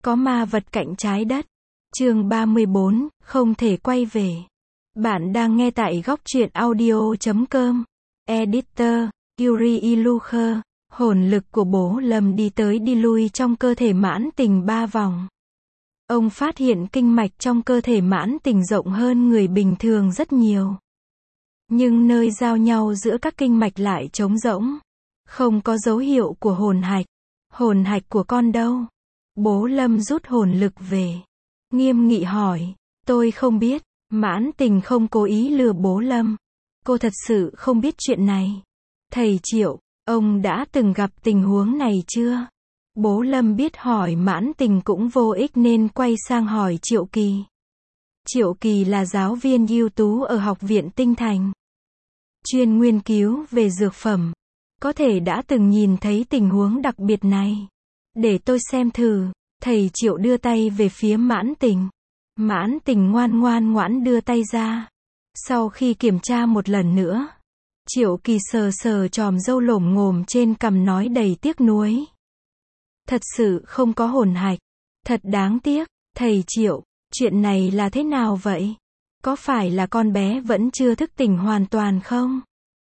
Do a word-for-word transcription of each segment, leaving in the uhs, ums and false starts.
Có ma vật cạnh trái đất. Chương ba mươi bốn, không thể quay về. Bạn đang nghe tại góc truyện audio chấm com. Editor, Yuri Ilucher. Hồn lực của bố Lâm đi tới đi lui trong cơ thể Mãn Tình ba vòng. Ông phát hiện kinh mạch trong cơ thể Mãn Tình rộng hơn người bình thường rất nhiều. Nhưng nơi giao nhau giữa các kinh mạch lại trống rỗng. Không có dấu hiệu của hồn hạch. Hồn hạch của con đâu? Bố Lâm rút hồn lực về. Nghiêm nghị hỏi. Tôi không biết. Mãn Tình không cố ý lừa bố Lâm. Cô thật sự không biết chuyện này. Thầy Triệu, ông đã từng gặp tình huống này chưa? Bố Lâm biết hỏi Mãn Tình cũng vô ích nên quay sang hỏi Triệu Kỳ. Triệu Kỳ là giáo viên ưu tú ở Học viện Tinh Thành. Chuyên nghiên cứu về dược phẩm. Có thể đã từng nhìn thấy tình huống đặc biệt này. Để tôi xem thử. Thầy Triệu đưa tay về phía Mãn Tình. Mãn Tình ngoan ngoan ngoãn đưa tay ra. Sau khi kiểm tra một lần nữa, Triệu Kỳ sờ sờ chòm râu lổm ngồm trên cằm nói đầy tiếc nuối. Thật sự không có hồn hạch. Thật đáng tiếc. Thầy Triệu, chuyện này là thế nào vậy? Có phải là con bé vẫn chưa thức tỉnh hoàn toàn không?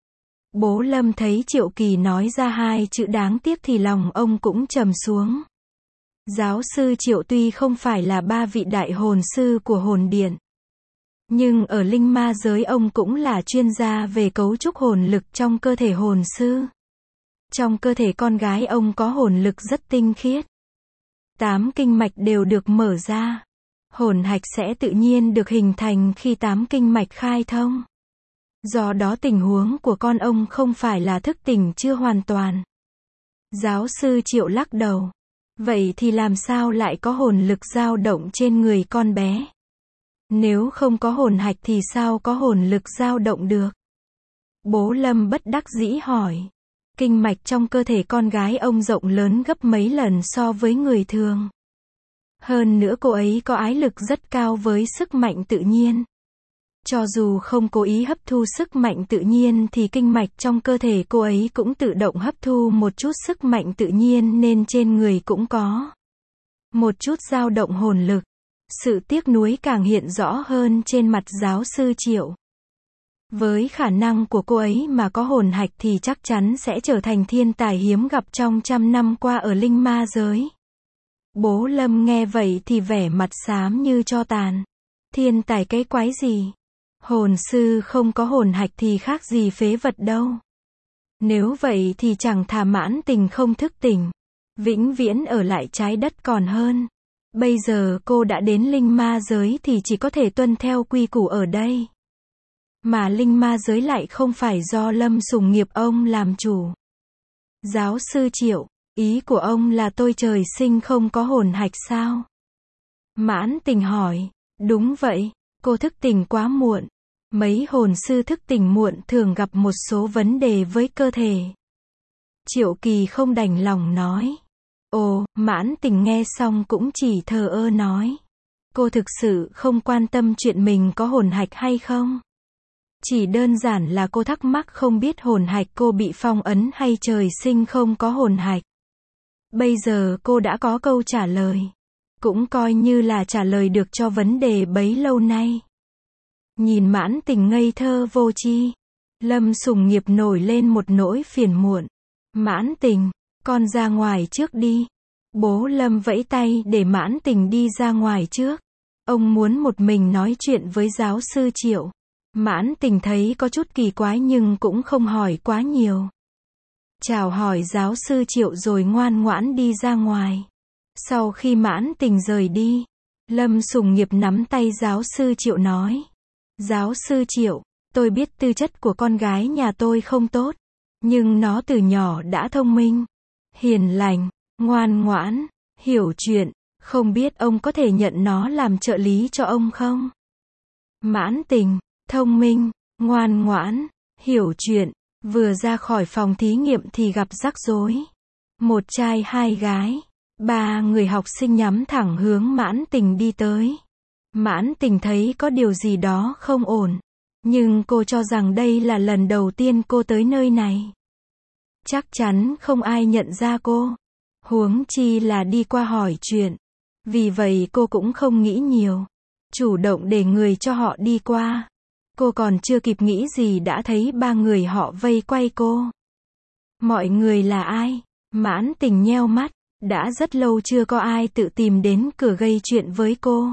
Bố Lâm thấy Triệu Kỳ nói ra hai chữ đáng tiếc thì lòng ông cũng trầm xuống. Giáo sư Triệu tuy không phải là ba vị đại hồn sư của hồn điện, nhưng ở linh ma giới ông cũng là chuyên gia về cấu trúc hồn lực trong cơ thể hồn sư. Trong cơ thể con gái ông có hồn lực rất tinh khiết. Tám kinh mạch đều được mở ra. Hồn hạch sẽ tự nhiên được hình thành khi tám kinh mạch khai thông. Do đó tình huống của con ông không phải là thức tỉnh chưa hoàn toàn. Giáo sư Triệu lắc đầu. Vậy thì làm sao lại có hồn lực dao động trên người con bé? Nếu không có hồn hạch thì sao có hồn lực dao động được? Bố Lâm bất đắc dĩ hỏi. Kinh mạch trong cơ thể con gái ông rộng lớn gấp mấy lần so với người thường. Hơn nữa cô ấy có ái lực rất cao với sức mạnh tự nhiên. Cho dù không cố ý hấp thu sức mạnh tự nhiên thì kinh mạch trong cơ thể cô ấy cũng tự động hấp thu một chút sức mạnh tự nhiên nên trên người cũng có một chút dao động hồn lực. Sự tiếc nuối càng hiện rõ hơn trên mặt giáo sư Triệu. Với khả năng của cô ấy mà có hồn hạch thì chắc chắn sẽ trở thành thiên tài hiếm gặp trong trăm năm qua ở linh ma giới. Bố Lâm nghe vậy thì vẻ mặt xám như tro tàn. Thiên tài cái quái gì? Hồn sư không có hồn hạch thì khác gì phế vật đâu. Nếu vậy thì chẳng thà Mãn Tình không thức tỉnh, vĩnh viễn ở lại trái đất còn hơn. Bây giờ cô đã đến linh ma giới thì chỉ có thể tuân theo quy củ ở đây. Mà linh ma giới lại không phải do Lâm Sùng Nghiệp ông làm chủ. Giáo sư Triệu, ý của ông là tôi trời sinh không có hồn hạch sao? Mãn Tình hỏi. Đúng vậy, cô thức tỉnh quá muộn. Mấy hồn sư thức tỉnh muộn thường gặp một số vấn đề với cơ thể. Triệu Kỳ không đành lòng nói. Ồ, Mãn Tình nghe xong cũng chỉ thờ ơ nói. Cô thực sự không quan tâm chuyện mình có hồn hạch hay không? Chỉ đơn giản là cô thắc mắc không biết hồn hạch cô bị phong ấn hay trời sinh không có hồn hạch. Bây giờ cô đã có câu trả lời. Cũng coi như là trả lời được cho vấn đề bấy lâu nay. Nhìn Mãn Tình ngây thơ vô tri, Lâm Sùng Nghiệp nổi lên một nỗi phiền muộn. Mãn Tình, con ra ngoài trước đi. Bố Lâm vẫy tay để Mãn Tình đi ra ngoài trước. Ông muốn một mình nói chuyện với giáo sư Triệu. Mãn Tình thấy có chút kỳ quái nhưng cũng không hỏi quá nhiều. Chào hỏi giáo sư Triệu rồi ngoan ngoãn đi ra ngoài. Sau khi Mãn Tình rời đi, Lâm Sùng Nghiệp nắm tay giáo sư Triệu nói. Giáo sư Triệu, tôi biết tư chất của con gái nhà tôi không tốt. Nhưng nó từ nhỏ đã thông minh, hiền lành, ngoan ngoãn, hiểu chuyện. Không biết ông có thể nhận nó làm trợ lý cho ông không? Mãn Tình, thông minh, ngoan ngoãn, hiểu chuyện. Vừa ra khỏi phòng thí nghiệm thì gặp rắc rối. Một trai hai gái. Ba người học sinh nhắm thẳng hướng Mãn Tình đi tới. Mãn Tình thấy có điều gì đó không ổn. Nhưng cô cho rằng đây là lần đầu tiên cô tới nơi này. Chắc chắn không ai nhận ra cô. Huống chi là đi qua hỏi chuyện. Vì vậy cô cũng không nghĩ nhiều. Chủ động để người cho họ đi qua. Cô còn chưa kịp nghĩ gì đã thấy ba người họ vây quay cô. Mọi người là ai? Mãn Tình nheo mắt. Đã rất lâu chưa có ai tự tìm đến cửa gây chuyện với cô.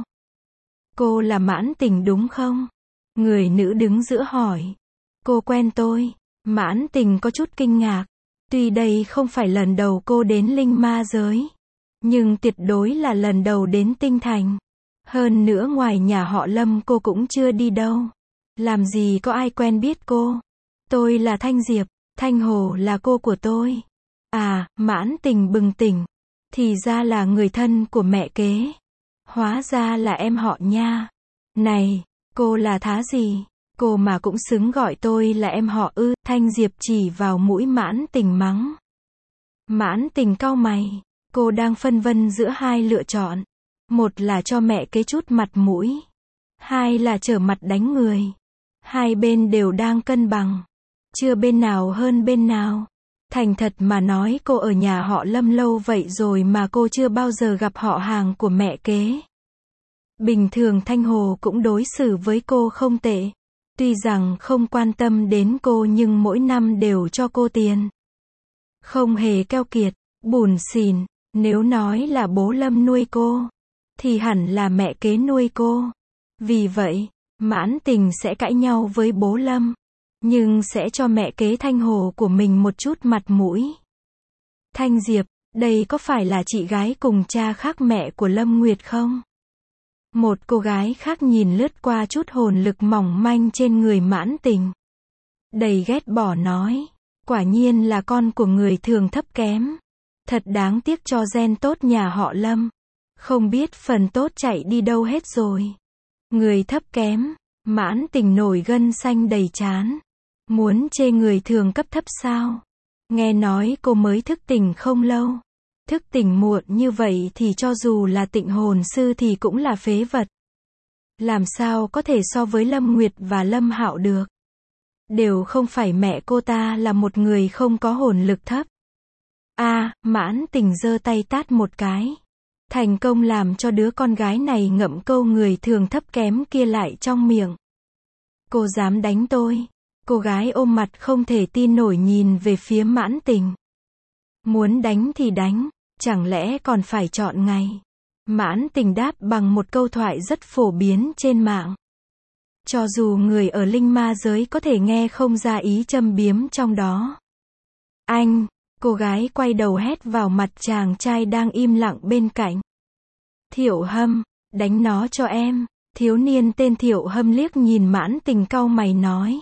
Cô là Mãn Tình đúng không? Người nữ đứng giữa hỏi. Cô quen tôi. Mãn Tình có chút kinh ngạc. Tuy đây không phải lần đầu cô đến linh ma giới. Nhưng tuyệt đối là lần đầu đến Tinh Thành. Hơn nữa ngoài nhà họ Lâm cô cũng chưa đi đâu. Làm gì có ai quen biết cô. Tôi là Thanh Diệp. Thanh Hồ là cô của tôi. À, Mãn Tình bừng tỉnh. Thì ra là người thân của mẹ kế. Hóa ra là em họ nha. Này, cô là thá gì? Cô mà cũng xứng gọi tôi là em họ ư? Thanh Diệp chỉ vào mũi Mãn Tình mắng. Mãn Tình cau mày. Cô đang phân vân giữa hai lựa chọn. Một là cho mẹ kế chút mặt mũi. Hai là trở mặt đánh người. Hai bên đều đang cân bằng. Chưa bên nào hơn bên nào. Thành thật mà nói cô ở nhà họ Lâm lâu vậy rồi mà cô chưa bao giờ gặp họ hàng của mẹ kế. Bình thường Thanh Hồ cũng đối xử với cô không tệ. Tuy rằng không quan tâm đến cô nhưng mỗi năm đều cho cô tiền. Không hề keo kiệt, bủn xỉn. Nếu nói là bố Lâm nuôi cô, thì hẳn là mẹ kế nuôi cô. Vì vậy, Mãn Tình sẽ cãi nhau với bố Lâm. Nhưng sẽ cho mẹ kế Thanh Hồ của mình một chút mặt mũi. Thanh Diệp, đây có phải là chị gái cùng cha khác mẹ của Lâm Nguyệt không? Một cô gái khác nhìn lướt qua chút hồn lực mỏng manh trên người Mãn Tình. Đầy ghét bỏ nói. Quả nhiên là con của người thường thấp kém. Thật đáng tiếc cho gen tốt nhà họ Lâm. Không biết phần tốt chạy đi đâu hết rồi. Người thấp kém. Mãn Tình nổi gân xanh đầy trán. Muốn chê người thường cấp thấp sao? Nghe nói cô mới thức tỉnh không lâu. Thức tỉnh muộn như vậy thì cho dù là tịnh hồn sư thì cũng là phế vật. Làm sao có thể so với Lâm Nguyệt và Lâm Hạo được? Đều không phải mẹ cô ta là một người không có hồn lực thấp. A, à, Mãn Tình giơ tay tát một cái. Thành công làm cho đứa con gái này ngậm câu người thường thấp kém kia lại trong miệng. Cô dám đánh tôi? Cô gái ôm mặt không thể tin nổi nhìn về phía Mãn Tình. Muốn đánh thì đánh, chẳng lẽ còn phải chọn ngày? Mãn Tình đáp bằng một câu thoại rất phổ biến trên mạng. Cho dù người ở linh ma giới có thể nghe không ra ý châm biếm trong đó. Anh, cô gái quay đầu hét vào mặt chàng trai đang im lặng bên cạnh. Thiệu Hâm, đánh nó cho em. Thiếu niên tên Thiệu Hâm liếc nhìn Mãn Tình cau mày nói.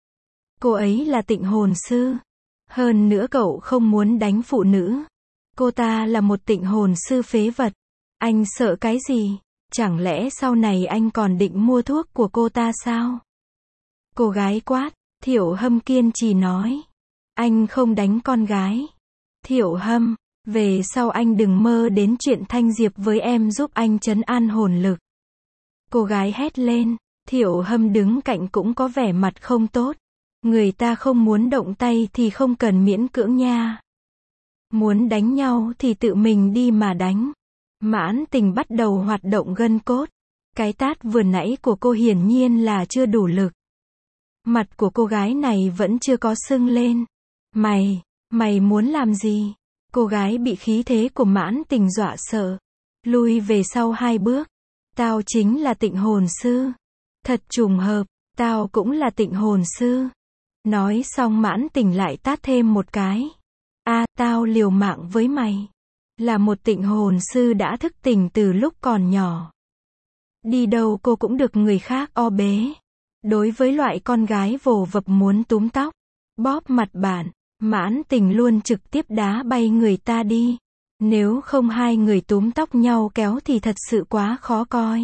Cô ấy là tịnh hồn sư. Hơn nữa cậu không muốn đánh phụ nữ. Cô ta là một tịnh hồn sư phế vật. Anh sợ cái gì? Chẳng lẽ sau này anh còn định mua thuốc của cô ta sao? Cô gái quát. Thiệu Hâm kiên trì nói. Anh không đánh con gái. Thiệu Hâm, về sau anh đừng mơ đến chuyện Thanh Diệp với em giúp anh trấn an hồn lực. Cô gái hét lên. Thiệu Hâm đứng cạnh cũng có vẻ mặt không tốt. Người ta không muốn động tay thì không cần miễn cưỡng nha. Muốn đánh nhau thì tự mình đi mà đánh. Mãn Tình bắt đầu hoạt động gân cốt. Cái tát vừa nãy của cô hiển nhiên là chưa đủ lực. Mặt của cô gái này vẫn chưa có sưng lên. Mày, mày muốn làm gì? Cô gái bị khí thế của Mãn Tình dọa sợ. Lui về sau hai bước. Tao chính là tịnh hồn sư. Thật trùng hợp, tao cũng là tịnh hồn sư. Nói xong Mãn Tình lại tát thêm một cái. A, à, tao liều mạng với mày. Là một tịnh hồn sư đã thức tỉnh từ lúc còn nhỏ. Đi đâu cô cũng được người khác o bế. Đối với loại con gái vồ vập muốn túm tóc, bóp mặt bạn, Mãn Tình luôn trực tiếp đá bay người ta đi. Nếu không hai người túm tóc nhau kéo thì thật sự quá khó coi.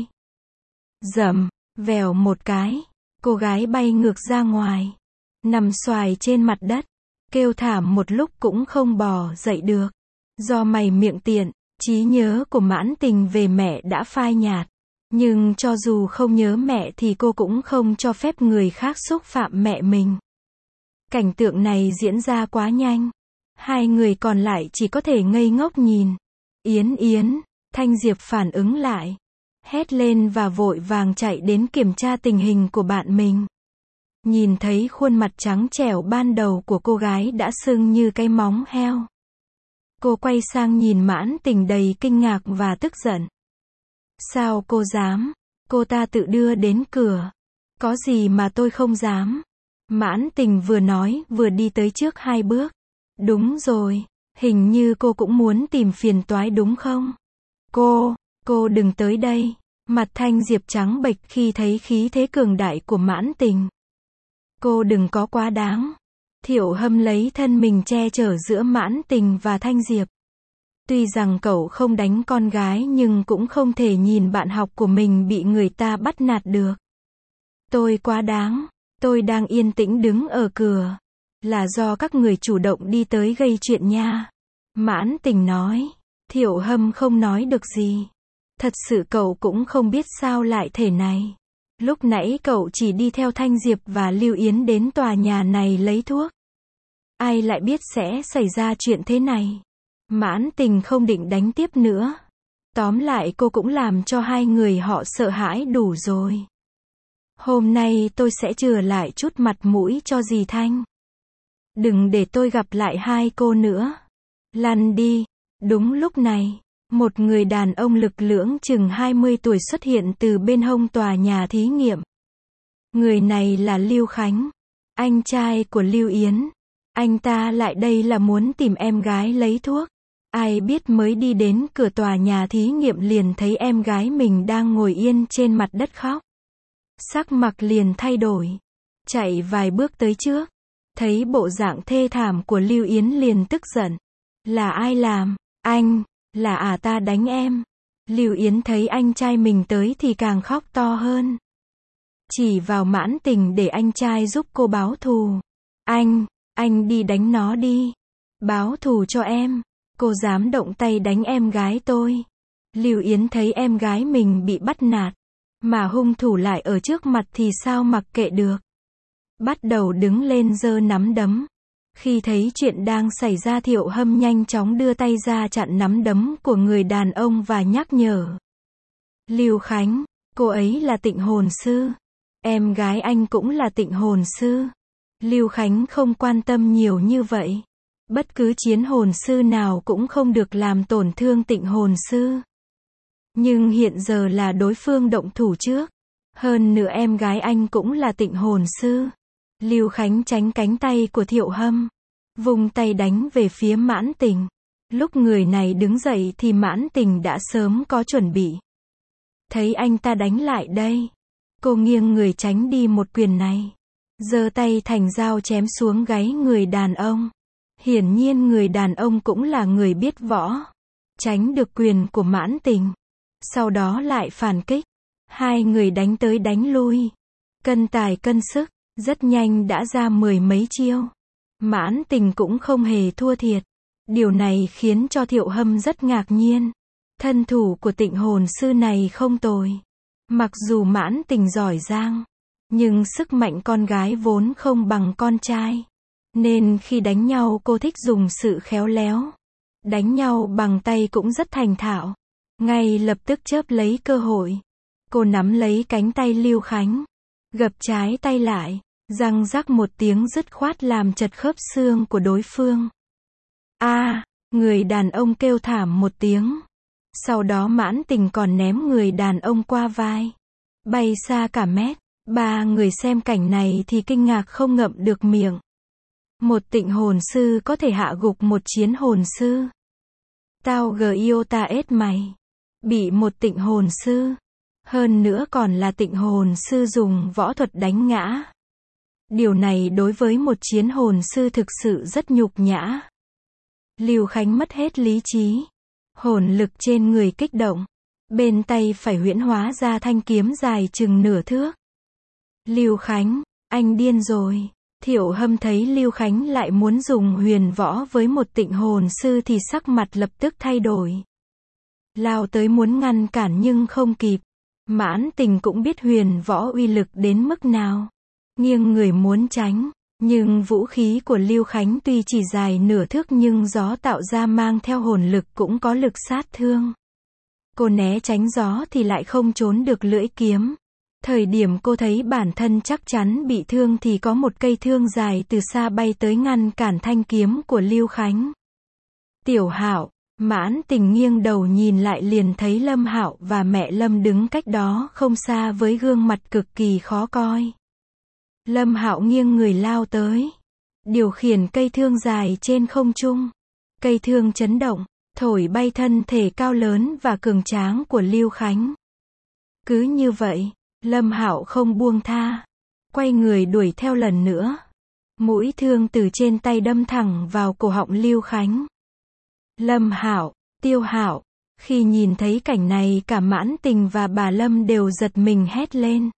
Dầm, vèo một cái, cô gái bay ngược ra ngoài. Nằm xoài trên mặt đất, kêu thảm một lúc cũng không bò dậy được. Do mày miệng tiện, trí nhớ của Mãn Tình về mẹ đã phai nhạt. Nhưng cho dù không nhớ mẹ thì cô cũng không cho phép người khác xúc phạm mẹ mình. Cảnh tượng này diễn ra quá nhanh. Hai người còn lại chỉ có thể ngây ngốc nhìn. Yến Yến, Thanh Diệp phản ứng lại, hét lên và vội vàng chạy đến kiểm tra tình hình của bạn mình. Nhìn thấy khuôn mặt trắng trẻo ban đầu của cô gái đã sưng như cái móng heo. Cô quay sang nhìn Mãn Tình đầy kinh ngạc và tức giận. Sao cô dám? Cô ta tự đưa đến cửa. Có gì mà tôi không dám? Mãn Tình vừa nói vừa đi tới trước hai bước. Đúng rồi, hình như cô cũng muốn tìm phiền toái đúng không? Cô, cô đừng tới đây. Mặt Thanh Diệp trắng bệch khi thấy khí thế cường đại của Mãn Tình. Cô đừng có quá đáng. Thiệu Hâm lấy thân mình che chở giữa Mãn Tình và Thanh Diệp. Tuy rằng cậu không đánh con gái nhưng cũng không thể nhìn bạn học của mình bị người ta bắt nạt được. Tôi quá đáng. Tôi đang yên tĩnh đứng ở cửa. Là do các người chủ động đi tới gây chuyện nha. Mãn Tình nói. Thiệu Hâm không nói được gì. Thật sự cậu cũng không biết sao lại thế này. Lúc nãy cậu chỉ đi theo Thanh Diệp và Lưu Yến đến tòa nhà này lấy thuốc. Ai lại biết sẽ xảy ra chuyện thế này. Mãn Tình không định đánh tiếp nữa. Tóm lại cô cũng làm cho hai người họ sợ hãi đủ rồi. Hôm nay tôi sẽ chừa lại chút mặt mũi cho dì Thanh. Đừng để tôi gặp lại hai cô nữa. Lăn đi. Đúng lúc này, một người đàn ông lực lưỡng chừng hai mươi tuổi xuất hiện từ bên hông tòa nhà thí nghiệm. Người này là Lưu Khánh, anh trai của Lưu Yến. Anh ta lại đây là muốn tìm em gái lấy thuốc. Ai biết mới đi đến cửa tòa nhà thí nghiệm liền thấy em gái mình đang ngồi yên trên mặt đất khóc. Sắc mặt liền thay đổi. Chạy vài bước tới trước. Thấy bộ dạng thê thảm của Lưu Yến liền tức giận. Là ai làm? Anh, là à ta đánh em. Lưu Yến thấy anh trai mình tới thì càng khóc to hơn. Chỉ vào Mãn Tình để anh trai giúp cô báo thù. Anh, anh đi đánh nó đi. Báo thù cho em. Cô dám động tay đánh em gái tôi. Lưu Yến thấy em gái mình bị bắt nạt. Mà hung thủ lại ở trước mặt thì sao mặc kệ được. Bắt đầu đứng lên giơ nắm đấm. Khi thấy chuyện đang xảy ra Thiệu Hâm nhanh chóng đưa tay ra chặn nắm đấm của người đàn ông và nhắc nhở. Lưu Khánh, cô ấy là tịnh hồn sư. Em gái anh cũng là tịnh hồn sư. Lưu Khánh không quan tâm nhiều như vậy. Bất cứ chiến hồn sư nào cũng không được làm tổn thương tịnh hồn sư. Nhưng hiện giờ là đối phương động thủ trước. Hơn nữa em gái anh cũng là tịnh hồn sư. Lưu Khánh tránh cánh tay của Thiệu Hâm. Vùng tay đánh về phía Mãn Tình. Lúc người này đứng dậy thì Mãn Tình đã sớm có chuẩn bị. Thấy anh ta đánh lại đây. Cô nghiêng người tránh đi một quyền này. Giơ tay thành dao chém xuống gáy người đàn ông. Hiển nhiên người đàn ông cũng là người biết võ. Tránh được quyền của Mãn Tình. Sau đó lại phản kích. Hai người đánh tới đánh lui. Cân tài cân sức. Rất nhanh đã ra mười mấy chiêu. Mãn Tình cũng không hề thua thiệt. Điều này khiến cho Thiệu Hâm rất ngạc nhiên. Thân thủ của tịnh hồn sư này không tồi. Mặc dù Mãn Tình giỏi giang, nhưng sức mạnh con gái vốn không bằng con trai. Nên khi đánh nhau cô thích dùng sự khéo léo. Đánh nhau bằng tay cũng rất thành thạo. Ngay lập tức chớp lấy cơ hội. Cô nắm lấy cánh tay Lưu Khánh. Gập trái tay lại. Răng rắc một tiếng dứt khoát làm chật khớp xương của đối phương. A, à, người đàn ông kêu thảm một tiếng. Sau đó Mãn Tình còn ném người đàn ông qua vai. Bay xa cả mét. Ba người xem cảnh này thì kinh ngạc không ngậm được miệng. Một tịnh hồn sư có thể hạ gục một chiến hồn sư. Tao gờ yêu ta ết mày. Bị một tịnh hồn sư. Hơn nữa còn là tịnh hồn sư dùng võ thuật đánh ngã. Điều này đối với một chiến hồn sư thực sự rất nhục nhã. Lưu Khánh mất hết lý trí. Hồn lực trên người kích động. Bên tay phải huyễn hóa ra thanh kiếm dài chừng nửa thước. Lưu Khánh, anh điên rồi. Thiệu Hâm thấy Lưu Khánh lại muốn dùng huyền võ với một tịnh hồn sư thì sắc mặt lập tức thay đổi. Lao tới muốn ngăn cản nhưng không kịp. Mãn Tình cũng biết huyền võ uy lực đến mức nào. Nghiêng người muốn tránh. Nhưng vũ khí của Lưu Khánh tuy chỉ dài nửa thước nhưng gió tạo ra mang theo hồn lực cũng có lực sát thương. Cô né tránh gió thì lại không trốn được lưỡi kiếm. Thời điểm cô thấy bản thân chắc chắn bị thương thì có một cây thương dài từ xa bay tới ngăn cản thanh kiếm của Lưu Khánh. Tiểu Hạo, Mãn Tình nghiêng đầu nhìn lại liền thấy Lâm Hạo và mẹ Lâm đứng cách đó không xa với gương mặt cực kỳ khó coi. Lâm Hạo nghiêng người lao tới, điều khiển cây thương dài trên không trung. Cây thương chấn động, thổi bay thân thể cao lớn và cường tráng của Lưu Khánh. Cứ như vậy, Lâm Hạo không buông tha, quay người đuổi theo lần nữa. Mũi thương từ trên tay đâm thẳng vào cổ họng Lưu Khánh. Lâm Hạo, Tiêu Hạo, khi nhìn thấy cảnh này cả Mãn Tình và bà Lâm đều giật mình hét lên.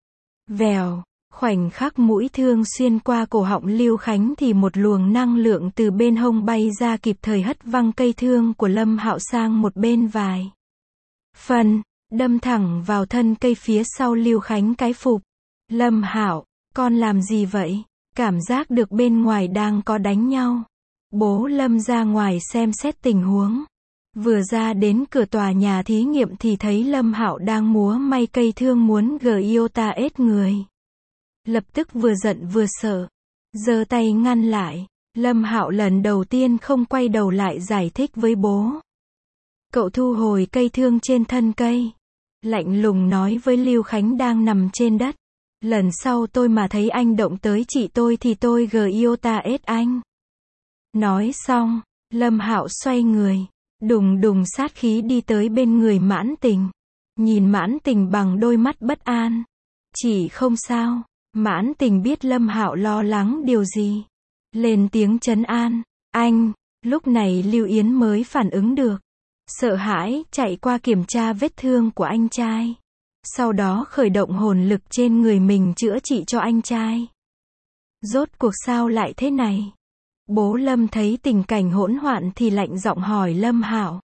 Vèo, khoảnh khắc mũi thương xuyên qua cổ họng Lưu Khánh thì một luồng năng lượng từ bên hông bay ra kịp thời hất văng cây thương của Lâm Hạo sang một bên vài phần, đâm thẳng vào thân cây phía sau Lưu Khánh cái phục. Lâm Hạo, con làm gì vậy? Cảm giác được bên ngoài đang có đánh nhau. Bố Lâm ra ngoài xem xét tình huống. Vừa ra đến cửa tòa nhà thí nghiệm thì thấy Lâm Hạo đang múa may cây thương muốn Giota ết người. Lập tức vừa giận vừa sợ, giơ tay ngăn lại. Lâm Hạo lần đầu tiên không quay đầu lại giải thích với bố. Cậu thu hồi cây thương trên thân cây, lạnh lùng nói với Lưu Khánh đang nằm trên đất. Lần sau tôi mà thấy anh động tới chị tôi thì tôi Giota ết anh. Nói xong, Lâm Hạo xoay người, đùng đùng sát khí đi tới bên người Mãn Tình. Nhìn Mãn Tình bằng đôi mắt bất an. Chỉ không sao. Mãn Tình biết Lâm Hạo lo lắng điều gì. Lên tiếng trấn an. Anh, lúc này Lưu Yến mới phản ứng được. Sợ hãi, chạy qua kiểm tra vết thương của anh trai. Sau đó khởi động hồn lực trên người mình chữa trị cho anh trai. Rốt cuộc sao lại thế này? Bố Lâm thấy tình cảnh hỗn loạn thì lạnh giọng hỏi Lâm Hạo.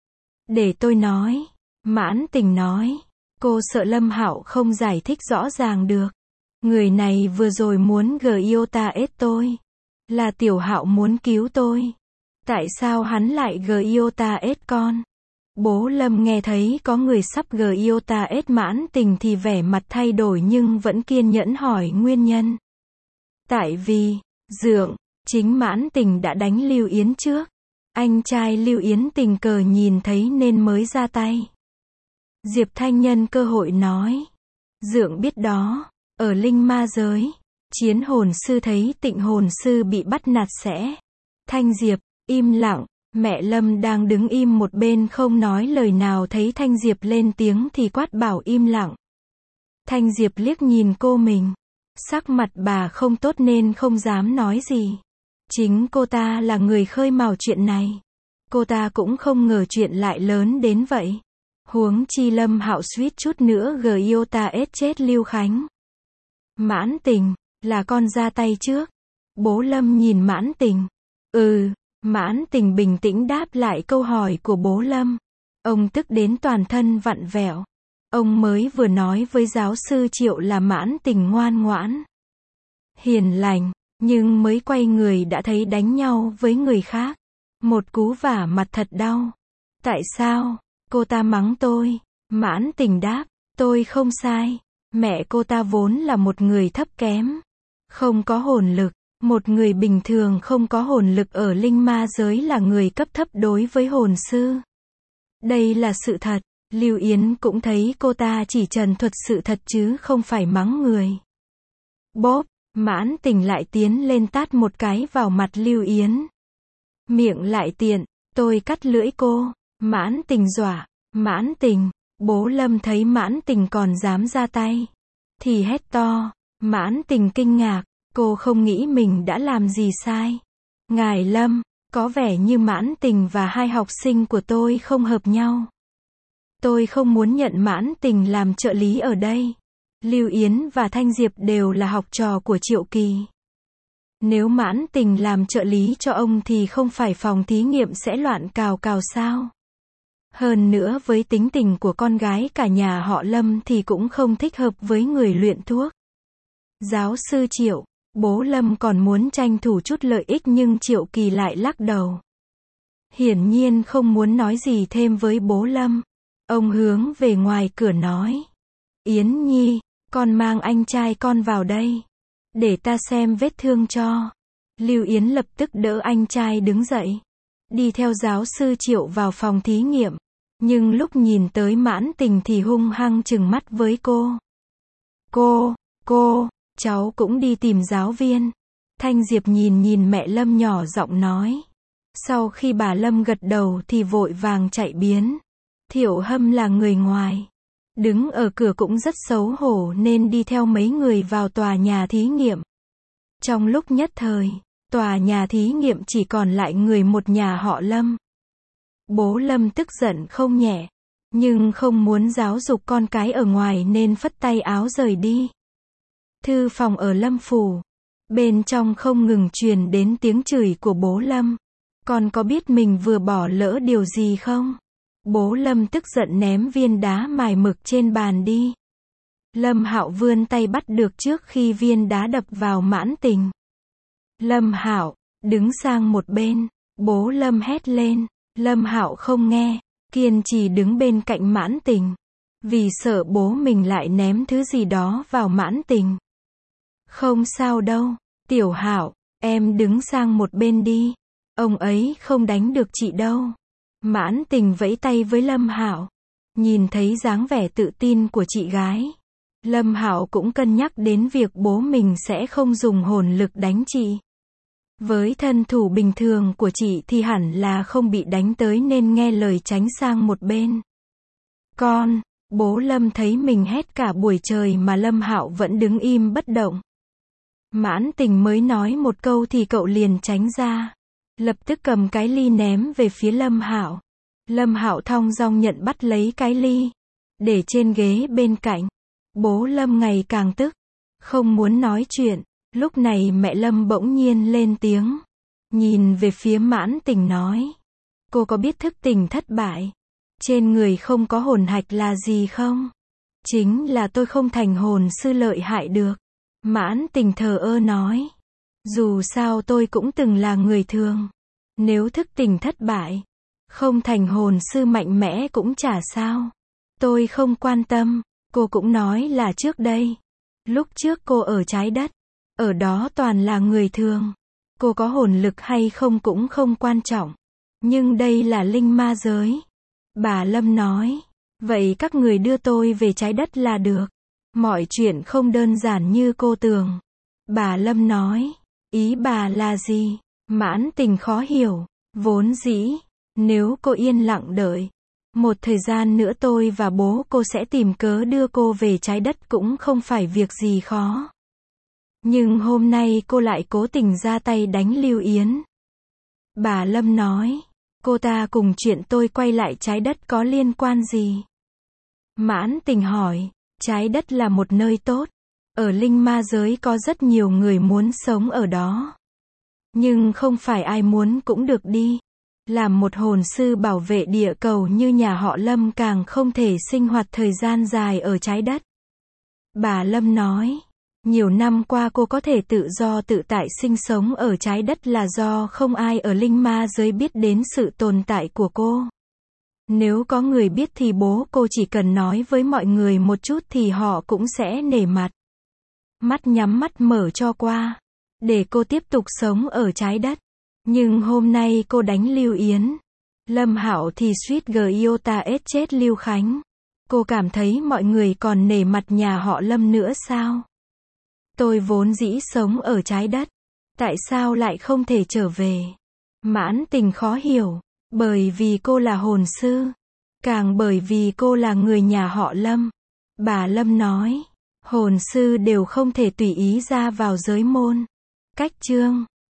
Để tôi nói. Mãn Tình nói. Cô sợ Lâm Hạo không giải thích rõ ràng được. Người này vừa rồi muốn Giota ết tôi. Là Tiểu Hạo muốn cứu tôi. Tại sao hắn lại Giota ết con? Bố Lâm nghe thấy có người sắp Giota ết Mãn Tình thì vẻ mặt thay đổi nhưng vẫn kiên nhẫn hỏi nguyên nhân. Tại vì, Dượng, chính Mãn Tình đã đánh Lưu Yến trước. Anh trai Lưu Yến tình cờ nhìn thấy nên mới ra tay. Diệp Thanh nhân cơ hội nói. Dượng biết đó, ở linh ma giới, chiến hồn sư thấy tịnh hồn sư bị bắt nạt sẽ. Thanh Diệp, im lặng, mẹ Lâm đang đứng im một bên không nói lời nào thấy Thanh Diệp lên tiếng thì quát bảo im lặng. Thanh Diệp liếc nhìn cô mình. Sắc mặt bà không tốt nên không dám nói gì. Chính cô ta là người khơi mào chuyện này. Cô ta cũng không ngờ chuyện lại lớn đến vậy. Huống chi Lâm Hạo suýt chút nữa Giota ết chết Lưu Khánh. Mãn Tình, là con ra tay trước. Bố Lâm nhìn Mãn Tình. Ừ, Mãn Tình bình tĩnh đáp lại câu hỏi của bố Lâm. Ông tức đến toàn thân vặn vẹo. Ông mới vừa nói với giáo sư Triệu là Mãn Tình ngoan ngoãn, hiền lành, nhưng mới quay người đã thấy đánh nhau với người khác. Một cú vả mặt thật đau. Tại sao? Cô ta mắng tôi. Mãn Tình đáp, tôi không sai. Mẹ cô ta vốn là một người thấp kém, không có hồn lực. Một người bình thường không có hồn lực ở linh ma giới là người cấp thấp đối với hồn sư. Đây là sự thật. Lưu Yến cũng thấy cô ta chỉ trần thuật sự thật chứ không phải mắng người. Bóp, Mãn Tình lại tiến lên tát một cái vào mặt Lưu Yến. Miệng lại tiện, tôi cắt lưỡi cô. Mãn Tình dọa. Mãn Tình, bố Lâm thấy Mãn Tình còn dám ra tay thì hét to. Mãn Tình kinh ngạc, cô không nghĩ mình đã làm gì sai. Ngài Lâm, có vẻ như Mãn Tình và hai học sinh của tôi không hợp nhau. Tôi không muốn nhận Mãn Tình làm trợ lý ở đây. Lưu Yến và Thanh Diệp đều là học trò của Triệu Kỳ. Nếu Mãn Tình làm trợ lý cho ông thì không phải phòng thí nghiệm sẽ loạn cào cào sao? Hơn nữa với tính tình của con gái cả nhà họ Lâm thì cũng không thích hợp với người luyện thuốc. Giáo sư Triệu, bố Lâm còn muốn tranh thủ chút lợi ích nhưng Triệu Kỳ lại lắc đầu. Hiển nhiên không muốn nói gì thêm với bố Lâm. Ông hướng về ngoài cửa nói. Yến Nhi, con mang anh trai con vào đây. Để ta xem vết thương cho. Lưu Yến lập tức đỡ anh trai đứng dậy. Đi theo giáo sư Triệu vào phòng thí nghiệm. Nhưng lúc nhìn tới Mãn Tình thì hung hăng trừng mắt với cô. Cô, cô, cháu cũng đi tìm giáo viên. Thanh Diệp nhìn nhìn mẹ Lâm nhỏ giọng nói. Sau khi bà Lâm gật đầu thì vội vàng chạy biến. Thiệu Hâm là người ngoài. Đứng ở cửa cũng rất xấu hổ nên đi theo mấy người vào tòa nhà thí nghiệm. Trong lúc nhất thời, tòa nhà thí nghiệm chỉ còn lại người một nhà họ Lâm. Bố Lâm tức giận không nhẹ, nhưng không muốn giáo dục con cái ở ngoài nên phất tay áo rời đi. Thư phòng ở Lâm phủ. Bên trong không ngừng truyền đến tiếng chửi của bố Lâm. Con có biết mình vừa bỏ lỡ điều gì không? Bố Lâm tức giận ném viên đá mài mực trên bàn đi. Lâm Hạo vươn tay bắt được trước khi viên đá đập vào Mãn Tình. Lâm Hạo, đứng sang một bên. Bố Lâm hét lên. Lâm Hạo không nghe, kiên trì đứng bên cạnh Mãn Tình. Vì sợ bố mình lại ném thứ gì đó vào Mãn Tình. Không sao đâu, Tiểu Hạo, em đứng sang một bên đi. Ông ấy không đánh được chị đâu. Mãn Tình vẫy tay với Lâm Hạo. Nhìn thấy dáng vẻ tự tin của chị gái. Lâm Hạo cũng cân nhắc đến việc bố mình sẽ không dùng hồn lực đánh chị. Với thân thủ bình thường của chị thì hẳn là không bị đánh tới nên nghe lời tránh sang một bên. Con, bố Lâm thấy mình hét cả buổi trời mà Lâm Hạo vẫn đứng im bất động. Mãn Tình mới nói một câu thì cậu liền tránh ra. Lập tức cầm cái ly ném về phía Lâm Hạo. Lâm Hạo thong dong nhận bắt lấy cái ly. Để trên ghế bên cạnh. Bố Lâm ngày càng tức. Không muốn nói chuyện. Lúc này mẹ Lâm bỗng nhiên lên tiếng. Nhìn về phía Mãn Tình nói. Cô có biết thức tỉnh thất bại? Trên người không có hồn hạch là gì không? Chính là tôi không thành hồn sư lợi hại được. Mãn Tình thờ ơ nói. Dù sao tôi cũng từng là người thường. Nếu thức tỉnh thất bại, không thành hồn sư mạnh mẽ cũng chả sao. Tôi không quan tâm. Cô cũng nói là trước đây. Lúc trước cô ở trái đất. Ở đó toàn là người thường. Cô có hồn lực hay không cũng không quan trọng. Nhưng đây là linh ma giới. Bà Lâm nói. Vậy các người đưa tôi về trái đất là được. Mọi chuyện không đơn giản như cô tưởng. Bà Lâm nói. Ý bà là gì? Mãn Tình khó hiểu. Vốn dĩ, nếu cô yên lặng đợi. Một thời gian nữa tôi và bố cô sẽ tìm cớ đưa cô về trái đất cũng không phải việc gì khó. Nhưng hôm nay cô lại cố tình ra tay đánh Lưu Yến. Bà Lâm nói. Cô ta cùng chuyện tôi quay lại trái đất có liên quan gì? Mãn Tình hỏi. Trái đất là một nơi tốt. Ở linh ma giới có rất nhiều người muốn sống ở đó. Nhưng không phải ai muốn cũng được đi. Làm một hồn sư bảo vệ địa cầu như nhà họ Lâm càng không thể sinh hoạt thời gian dài ở trái đất. Bà Lâm nói. Nhiều năm qua cô có thể tự do tự tại sinh sống ở trái đất là do không ai ở linh ma giới biết đến sự tồn tại của cô. Nếu có người biết thì bố cô chỉ cần nói với mọi người một chút thì họ cũng sẽ nể mặt. Mắt nhắm mắt mở cho qua. Để cô tiếp tục sống ở trái đất. Nhưng hôm nay cô đánh Lưu Yến. Lâm Hạo thì suýt giota ết chết Lưu Khánh. Cô cảm thấy mọi người còn nể mặt nhà họ Lâm nữa sao? Tôi vốn dĩ sống ở trái đất. Tại sao lại không thể trở về? Mãn Tình khó hiểu. Bởi vì cô là hồn sư. Càng bởi vì cô là người nhà họ Lâm. Bà Lâm nói. Hồn sư đều không thể tùy ý ra vào giới môn. Cách chương